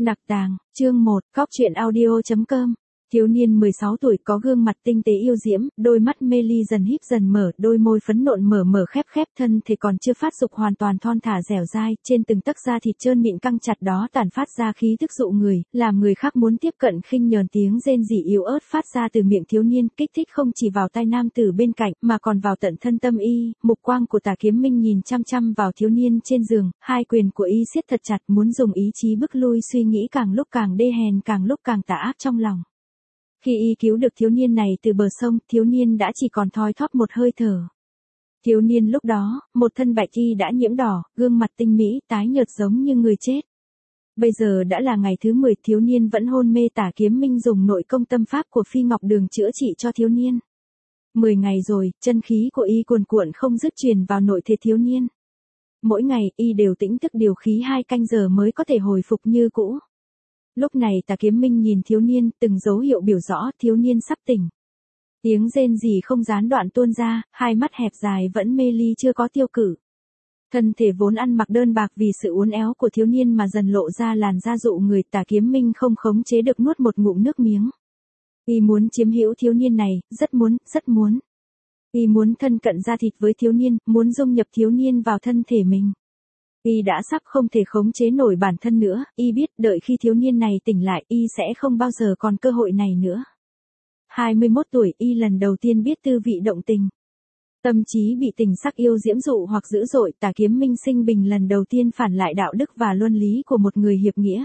Nặc tàng, chương 1, Cóc truyện audio.com. Thiếu niên 16 tuổi có gương mặt tinh tế yêu diễm, đôi mắt mê ly dần híp dần mở, đôi môi phấn nộn mở mở khép khép, thân thể còn chưa phát dục hoàn toàn thon thả dẻo dai, trên từng tấc da thịt trơn mịn căng chặt đó tản phát ra khí thức dụ người, làm người khác muốn tiếp cận. Khinh nhờn tiếng rên rỉ yếu ớt phát ra từ miệng thiếu niên, kích thích không chỉ vào tai nam tử bên cạnh, mà còn vào tận thân tâm y. Mục quang của Tả Kiếm Minh nhìn chăm chăm vào thiếu niên trên giường, hai quyền của y siết thật chặt, muốn dùng ý chí bức lui suy nghĩ càng lúc càng đê hèn, càng lúc càng tà ác trong lòng. Khi y cứu được thiếu niên này từ bờ sông, thiếu niên đã chỉ còn thoi thóp một hơi thở. Thiếu niên lúc đó, một thân bạch y đã nhiễm đỏ, gương mặt tinh mỹ, tái nhợt giống như người chết. Bây giờ đã là ngày thứ 10, thiếu niên vẫn hôn mê. Tả Kiếm Minh dùng nội công tâm pháp của Phi Ngọc Đường chữa trị cho thiếu niên. 10 ngày rồi, chân khí của y cuồn cuộn không dứt truyền vào nội thể thiếu niên. Mỗi ngày, y đều tĩnh thức điều khí 2 canh giờ mới có thể hồi phục như cũ. Lúc này Tả Kiếm Minh nhìn thiếu niên, từng dấu hiệu biểu rõ thiếu niên sắp tỉnh. Tiếng rên rỉ không gián đoạn tuôn ra, hai mắt hẹp dài vẫn mê ly chưa có tiêu cự. Thân thể vốn ăn mặc đơn bạc vì sự uốn éo của thiếu niên mà dần lộ ra làn da dụ người. Tả Kiếm Minh không khống chế được nuốt một ngụm nước miếng. Y muốn chiếm hữu thiếu niên này, rất muốn, rất muốn. Y muốn thân cận da thịt với thiếu niên, muốn dung nhập thiếu niên vào thân thể mình. Y đã sắp không thể khống chế nổi bản thân nữa, y biết đợi khi thiếu niên này tỉnh lại, y sẽ không bao giờ còn cơ hội này nữa. 21 tuổi, y lần đầu tiên biết tư vị động tình. Tâm trí bị tình sắc yêu diễm dụ hoặc dữ dội. Tả Kiếm Minh sinh bình lần đầu tiên phản lại đạo đức và luân lý của một người hiệp nghĩa.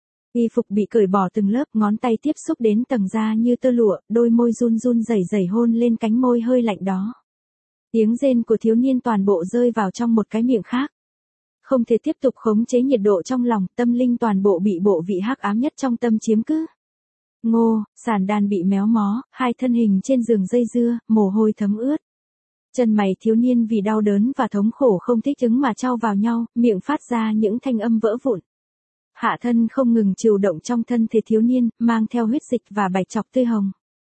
Y phục bị cởi bỏ từng lớp, ngón tay tiếp xúc đến tầng da như tơ lụa, đôi môi run run rẩy rẩy hôn lên cánh môi hơi lạnh đó. Tiếng rên của thiếu niên toàn bộ rơi vào trong một cái miệng khác. Không thể tiếp tục khống chế nhiệt độ trong lòng, tâm linh toàn bộ bị bộ vị hắc ám nhất trong tâm chiếm cứ. Ngô, sàn đàn bị méo mó, hai thân hình trên giường dây dưa, mồ hôi thấm ướt. Chân mày thiếu niên vì đau đớn và thống khổ không thích ứng mà chau vào nhau, miệng phát ra những thanh âm vỡ vụn. Hạ thân không ngừng chịu động trong thân thể thiếu niên, mang theo huyết dịch và bạch trọc tươi hồng.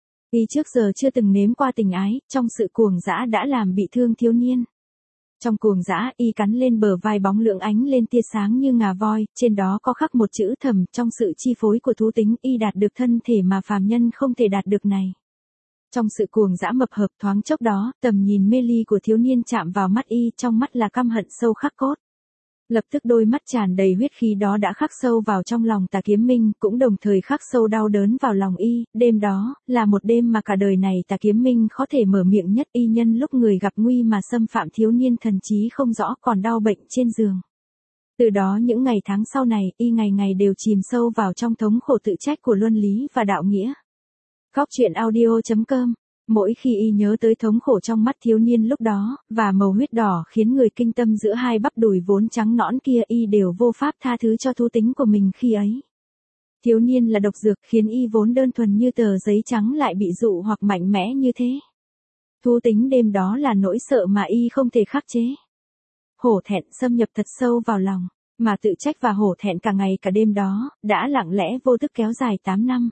Y trước giờ chưa từng nếm qua tình ái, trong sự cuồng dã đã làm bị thương thiếu niên. Trong cuồng dã, y cắn lên bờ vai bóng lưỡng ánh lên tia sáng như ngà voi, trên đó có khắc một chữ thầm. Trong sự chi phối của thú tính, y đạt được thân thể mà phàm nhân không thể đạt được này. Trong sự cuồng dã mập hợp thoáng chốc đó, tầm nhìn mê ly của thiếu niên chạm vào mắt y, trong mắt là căm hận sâu khắc cốt. Lập tức đôi mắt tràn đầy huyết khí đó đã khắc sâu vào trong lòng Tả Kiếm Minh, cũng đồng thời khắc sâu đau đớn vào lòng y. Đêm đó, là một đêm mà cả đời này Tả Kiếm Minh khó thể mở miệng nhất. Y nhân lúc người gặp nguy mà xâm phạm thiếu niên thần trí không rõ, còn đau bệnh trên giường. Từ đó những ngày tháng sau này, y ngày ngày đều chìm sâu vào trong thống khổ tự trách của luân lý và đạo nghĩa. Cóc truyện audio.com. Mỗi khi y nhớ tới thống khổ trong mắt thiếu niên lúc đó, và màu huyết đỏ khiến người kinh tâm giữa hai bắp đùi vốn trắng nõn kia, y đều vô pháp tha thứ cho thú tính của mình khi ấy. Thiếu niên là độc dược, khiến y vốn đơn thuần như tờ giấy trắng lại bị dụ hoặc mạnh mẽ như thế. Thú tính đêm đó là nỗi sợ mà y không thể khắc chế. Hổ thẹn xâm nhập thật sâu vào lòng, mà tự trách và hổ thẹn cả ngày cả đêm đó, đã lặng lẽ vô thức kéo dài 8 năm.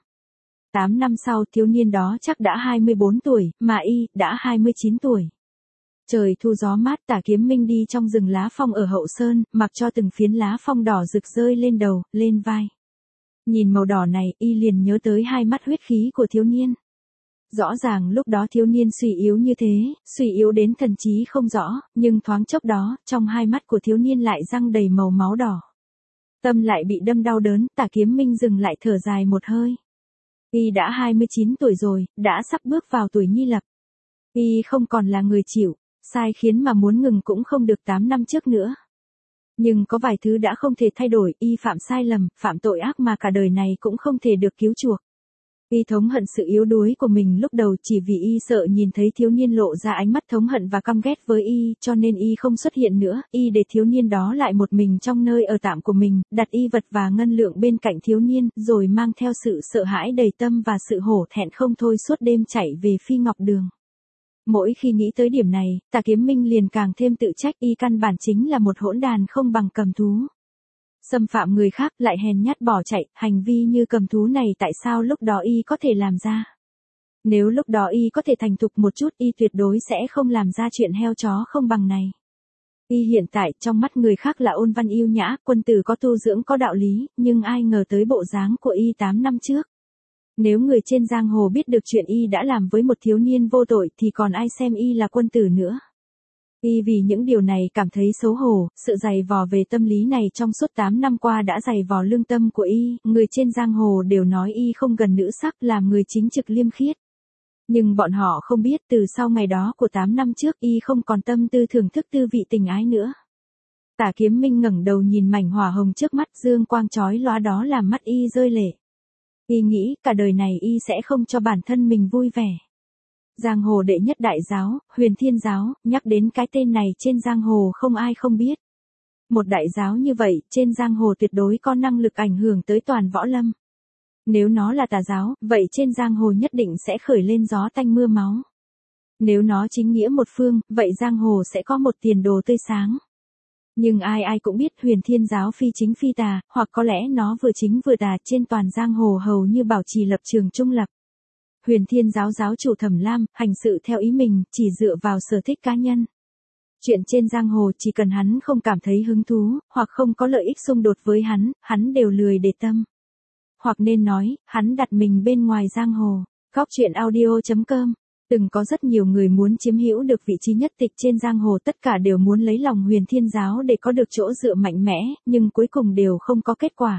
8 năm sau, thiếu niên đó chắc đã 24 tuổi, mà y đã 29 tuổi. Trời thu gió mát, Tả Kiếm Minh đi trong rừng lá phong ở Hậu Sơn, mặc cho từng phiến lá phong đỏ rực rơi lên đầu, lên vai. Nhìn màu đỏ này, y liền nhớ tới hai mắt huyết khí của thiếu niên. Rõ ràng lúc đó thiếu niên suy yếu như thế, suy yếu đến thần trí không rõ, nhưng thoáng chốc đó, trong hai mắt của thiếu niên lại răng đầy màu máu đỏ. Tâm lại bị đâm đau đớn, Tả Kiếm Minh dừng lại thở dài một hơi. Y đã 29 tuổi rồi, đã sắp bước vào tuổi nhi lập. Y không còn là người chịu sai khiến mà muốn ngừng cũng không được 8 năm trước nữa. Nhưng có vài thứ đã không thể thay đổi, y phạm sai lầm, phạm tội ác mà cả đời này cũng không thể được cứu chuộc. Y thống hận sự yếu đuối của mình lúc đầu chỉ vì y sợ nhìn thấy thiếu niên lộ ra ánh mắt thống hận và căm ghét với y, cho nên y không xuất hiện nữa, y để thiếu niên đó lại một mình trong nơi ở tạm của mình, đặt y vật và ngân lượng bên cạnh thiếu niên, rồi mang theo sự sợ hãi đầy tâm và sự hổ thẹn không thôi suốt đêm chạy về Phi Ngọc Đường. Mỗi khi nghĩ tới điểm này, Tả Kiếm Minh liền càng thêm tự trách, y căn bản chính là một hỗn đàn không bằng cầm thú. Xâm phạm người khác lại hèn nhát bỏ chạy, hành vi như cầm thú này tại sao lúc đó y có thể làm ra? Nếu lúc đó y có thể thành thục một chút, y tuyệt đối sẽ không làm ra chuyện heo chó không bằng này. Y hiện tại trong mắt người khác là ôn văn yêu nhã, quân tử có tu dưỡng có đạo lý, nhưng ai ngờ tới bộ dáng của Y 8 năm trước. Nếu người trên giang hồ biết được chuyện Y đã làm với một thiếu niên vô tội thì còn ai xem Y là quân tử nữa. Y vì những điều này cảm thấy xấu hổ, sự dày vò về tâm lý này trong suốt 8 năm qua đã dày vò lương tâm của Y, người trên giang hồ đều nói Y không gần nữ sắc, làm người chính trực liêm khiết. Nhưng bọn họ không biết từ sau ngày đó của 8 năm trước Y không còn tâm tư thưởng thức tư vị tình ái nữa. Tả Kiếm Minh ngẩng đầu nhìn mảnh hỏa hồng trước mắt, dương quang chói lóa đó làm mắt Y rơi lệ. Y nghĩ cả đời này Y sẽ không cho bản thân mình vui vẻ. Giang hồ đệ nhất đại giáo, Huyền Thiên giáo, nhắc đến cái tên này trên giang hồ không ai không biết. Một đại giáo như vậy, trên giang hồ tuyệt đối có năng lực ảnh hưởng tới toàn võ lâm. Nếu nó là tà giáo, vậy trên giang hồ nhất định sẽ khởi lên gió tanh mưa máu. Nếu nó chính nghĩa một phương, vậy giang hồ sẽ có một tiền đồ tươi sáng. Nhưng ai ai cũng biết Huyền Thiên giáo phi chính phi tà, hoặc có lẽ nó vừa chính vừa tà, trên toàn giang hồ hầu như bảo trì lập trường trung lập. Huyền Thiên giáo giáo chủ Thẩm Lam, hành sự theo ý mình, chỉ dựa vào sở thích cá nhân. Chuyện trên giang hồ chỉ cần hắn không cảm thấy hứng thú, hoặc không có lợi ích xung đột với hắn đều lười để tâm. Hoặc nên nói, hắn đặt mình bên ngoài giang hồ. Góc truyện audio.com. Từng có rất nhiều người muốn chiếm hữu được vị trí nhất tịch trên giang hồ, tất cả đều muốn lấy lòng Huyền Thiên giáo để có được chỗ dựa mạnh mẽ, nhưng cuối cùng đều không có kết quả.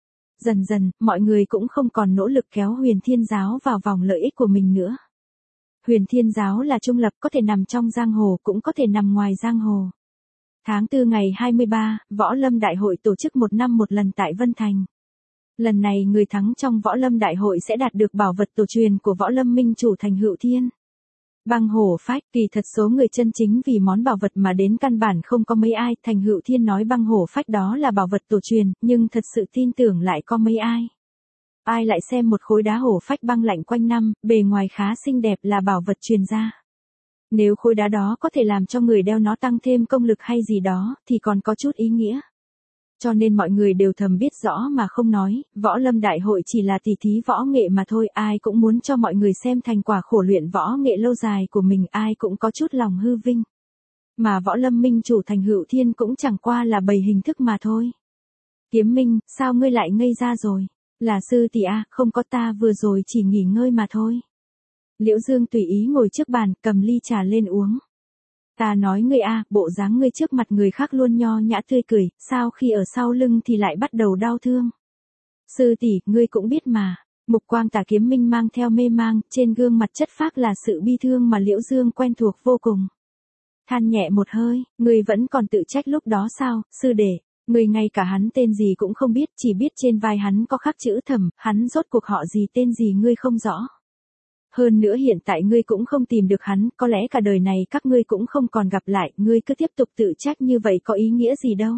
Dần dần, mọi người cũng không còn nỗ lực kéo Huyền Thiên giáo vào vòng lợi ích của mình nữa. Huyền Thiên giáo là trung lập, có thể nằm trong giang hồ cũng có thể nằm ngoài giang hồ. Tháng 4 ngày 23, Võ Lâm Đại hội tổ chức một năm một lần tại Vân Thành. Lần này người thắng trong Võ Lâm Đại hội sẽ đạt được bảo vật tổ truyền của Võ Lâm Minh chủ Thành Hựu Thiên. Băng hổ phách, kỳ thật số người chân chính vì món bảo vật mà đến căn bản không có mấy ai, Thành Hựu Thiên nói băng hổ phách đó là bảo vật tổ truyền, nhưng thật sự tin tưởng lại có mấy ai. Ai lại xem một khối đá hổ phách băng lạnh quanh năm, bề ngoài khá xinh đẹp là bảo vật truyền ra. Nếu khối đá đó có thể làm cho người đeo nó tăng thêm công lực hay gì đó, thì còn có chút ý nghĩa. Cho nên mọi người đều thầm biết rõ mà không nói, Võ Lâm Đại hội chỉ là tỉ thí võ nghệ mà thôi, ai cũng muốn cho mọi người xem thành quả khổ luyện võ nghệ lâu dài của mình, ai cũng có chút lòng hư vinh. Mà Võ Lâm Minh chủ Thành Hựu Thiên cũng chẳng qua là bày hình thức mà thôi. Kiếm Minh, sao ngươi lại ngây ra rồi? Là sư tỷ à, không có, ta vừa rồi chỉ nghỉ ngơi mà thôi. Liễu Dương tùy ý ngồi trước bàn, cầm ly trà lên uống. Ta nói ngươi à, bộ dáng ngươi trước mặt người khác luôn nho nhã tươi cười, sao khi ở sau lưng thì lại bắt đầu đau thương. Sư tỷ, ngươi cũng biết mà. Mục quang Tả Kiếm Minh mang theo mê mang, trên gương mặt chất phác là sự bi thương mà Liễu Dương quen thuộc vô cùng. Than nhẹ một hơi, ngươi vẫn còn tự trách lúc đó sao, sư đệ, ngươi ngay cả hắn tên gì cũng không biết, chỉ biết trên vai hắn có khắc chữ Thẩm, hắn rốt cuộc họ gì tên gì ngươi không rõ. Hơn nữa hiện tại ngươi cũng không tìm được hắn, có lẽ cả đời này các ngươi cũng không còn gặp lại, ngươi cứ tiếp tục tự trách như vậy có ý nghĩa gì đâu.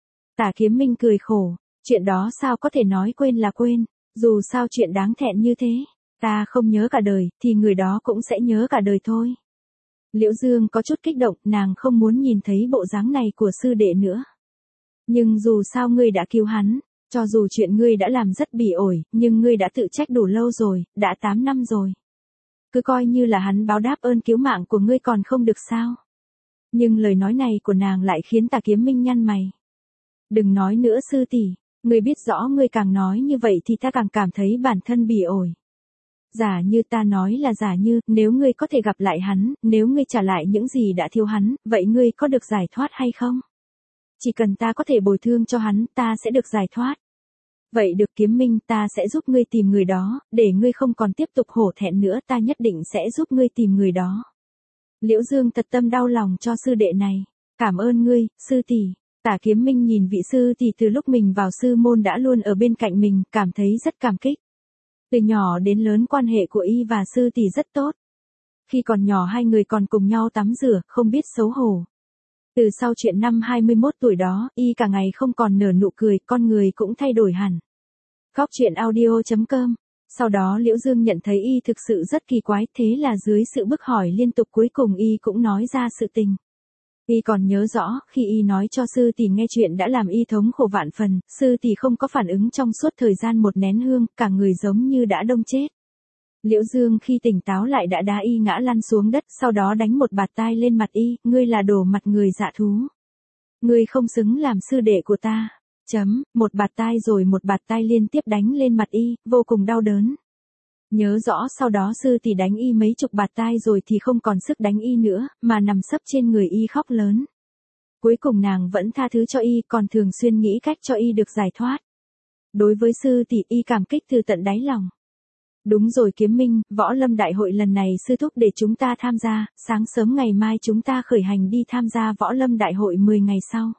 Tả Kiếm Minh cười khổ, chuyện đó sao có thể nói quên là quên, dù sao chuyện đáng thẹn như thế, ta không nhớ cả đời, thì người đó cũng sẽ nhớ cả đời thôi. Liễu Dương có chút kích động, nàng không muốn nhìn thấy bộ dáng này của sư đệ nữa. Nhưng dù sao ngươi đã cứu hắn, cho dù chuyện ngươi đã làm rất bỉ ổi, nhưng ngươi đã tự trách đủ lâu rồi, đã 8 năm rồi. Cứ coi như là hắn báo đáp ơn cứu mạng của ngươi còn không được sao. Nhưng lời nói này của nàng lại khiến Tả Kiếm Minh nhăn mày. Đừng nói nữa sư tỷ, ngươi biết rõ ngươi càng nói như vậy thì ta càng cảm thấy bản thân bỉ ổi. Giả như ta nói là giả như, nếu ngươi có thể gặp lại hắn, nếu ngươi trả lại những gì đã thiếu hắn, vậy ngươi có được giải thoát hay không? Chỉ cần ta có thể bồi thường cho hắn, ta sẽ được giải thoát. Vậy được Kiếm Minh, ta sẽ giúp ngươi tìm người đó, để ngươi không còn tiếp tục hổ thẹn nữa, ta nhất định sẽ giúp ngươi tìm người đó. Liễu Dương thật tâm đau lòng cho sư đệ này. Cảm ơn ngươi, sư tỷ. Tả Kiếm Minh nhìn vị sư tỷ từ lúc mình vào sư môn đã luôn ở bên cạnh mình, cảm thấy rất cảm kích. Từ nhỏ đến lớn quan hệ của y và sư tỷ rất tốt. Khi còn nhỏ hai người còn cùng nhau tắm rửa, không biết xấu hổ. Từ sau chuyện năm 21 tuổi đó, y cả ngày không còn nở nụ cười, con người cũng thay đổi hẳn. Góc truyện audio.com. Sau đó Liễu Dương nhận thấy y thực sự rất kỳ quái, thế là dưới sự bức hỏi liên tục cuối cùng y cũng nói ra sự tình. Y còn nhớ rõ, khi y nói cho sư tỷ nghe chuyện đã làm y thống khổ vạn phần, sư tỷ không có phản ứng trong suốt thời gian một nén hương, cả người giống như đã đông chết. Liễu Dương khi tỉnh táo lại đã đá y ngã lăn xuống đất, sau đó đánh một bạt tai lên mặt y, ngươi là đồ mặt người dạ thú. Ngươi không xứng làm sư đệ của ta. Một bạt tai rồi một bạt tai liên tiếp đánh lên mặt y, vô cùng đau đớn. Nhớ rõ sau đó sư tỷ đánh y mấy chục bạt tai rồi thì không còn sức đánh y nữa, mà nằm sấp trên người y khóc lớn. Cuối cùng nàng vẫn tha thứ cho y, còn thường xuyên nghĩ cách cho y được giải thoát. Đối với sư tỷ y cảm kích từ tận đáy lòng. Đúng rồi Kiếm Minh, võ lâm đại hội lần này sư thúc để chúng ta tham gia, sáng sớm ngày mai chúng ta khởi hành đi tham gia võ lâm đại hội 10 ngày sau.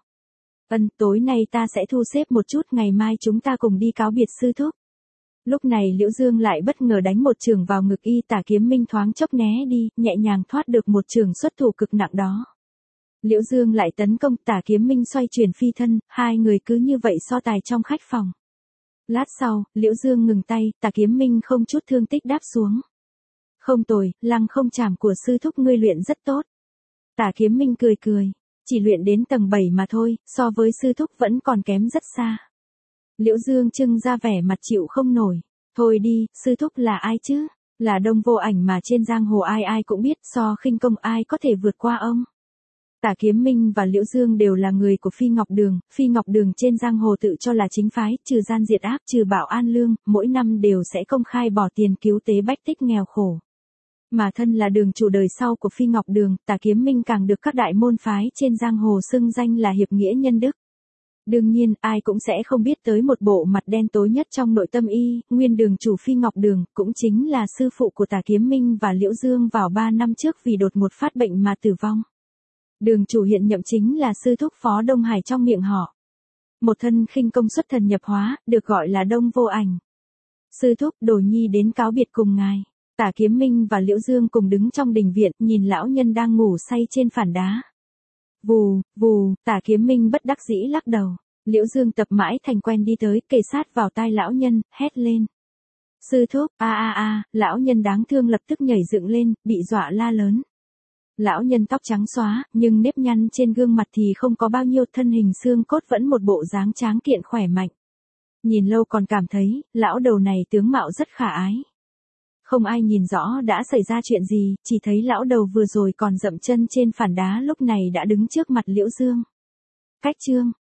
Tối nay ta sẽ thu xếp một chút, ngày mai chúng ta cùng đi cáo biệt sư thúc. Lúc này Liễu Dương lại bất ngờ đánh một chưởng vào ngực y, Tả Kiếm Minh thoáng chốc né đi, nhẹ nhàng thoát được một chưởng xuất thủ cực nặng đó. Liễu Dương lại tấn công, Tả Kiếm Minh xoay chuyển phi thân, hai người cứ như vậy so tài trong khách phòng. Lát sau, Liễu Dương ngừng tay, Tả Kiếm Minh không chút thương tích đáp xuống. Không tồi, lăng không chảm của sư thúc ngươi luyện rất tốt. Tả Kiếm Minh cười cười, chỉ luyện đến tầng 7 mà thôi, so với sư thúc vẫn còn kém rất xa. Liễu Dương trưng ra vẻ mặt chịu không nổi. Thôi đi, sư thúc là ai chứ? Là Đông Vô Ảnh mà trên giang hồ ai ai cũng biết, so khinh công ai có thể vượt qua ông. Tả Kiếm Minh và Liễu Dương đều là người của Phi Ngọc Đường trên giang hồ tự cho là chính phái, trừ gian diệt ác, trừ bảo an lương, mỗi năm đều sẽ công khai bỏ tiền cứu tế bách tích nghèo khổ. Mà thân là đường chủ đời sau của Phi Ngọc Đường, Tả Kiếm Minh càng được các đại môn phái trên giang hồ xưng danh là hiệp nghĩa nhân đức. Đương nhiên, ai cũng sẽ không biết tới một bộ mặt đen tối nhất trong nội tâm y, nguyên đường chủ Phi Ngọc Đường, cũng chính là sư phụ của Tả Kiếm Minh và Liễu Dương vào 3 năm trước vì đột ngột phát bệnh mà tử vong. Đường chủ hiện nhậm chính là sư thúc Phó Đông Hải trong miệng họ. Một thân khinh công xuất thần nhập hóa, được gọi là Đông Vô Ảnh. Sư thúc, Đồ nhi đến cáo biệt cùng ngài. Tả Kiếm Minh và Liễu Dương cùng đứng trong đình viện, nhìn lão nhân đang ngủ say trên phản đá. Vù, vù, Tả Kiếm Minh bất đắc dĩ lắc đầu. Liễu Dương tập mãi thành quen đi tới, kề sát vào tai lão nhân, hét lên. Sư thúc, lão nhân đáng thương lập tức nhảy dựng lên, bị dọa la lớn. Lão nhân tóc trắng xóa, nhưng nếp nhăn trên gương mặt thì không có bao nhiêu, thân hình xương cốt vẫn một bộ dáng tráng kiện khỏe mạnh. Nhìn lâu còn cảm thấy, lão đầu này tướng mạo rất khả ái. Không ai nhìn rõ đã xảy ra chuyện gì, chỉ thấy lão đầu vừa rồi còn dậm chân trên phản đá lúc này đã đứng trước mặt Liễu Dương. Cách chương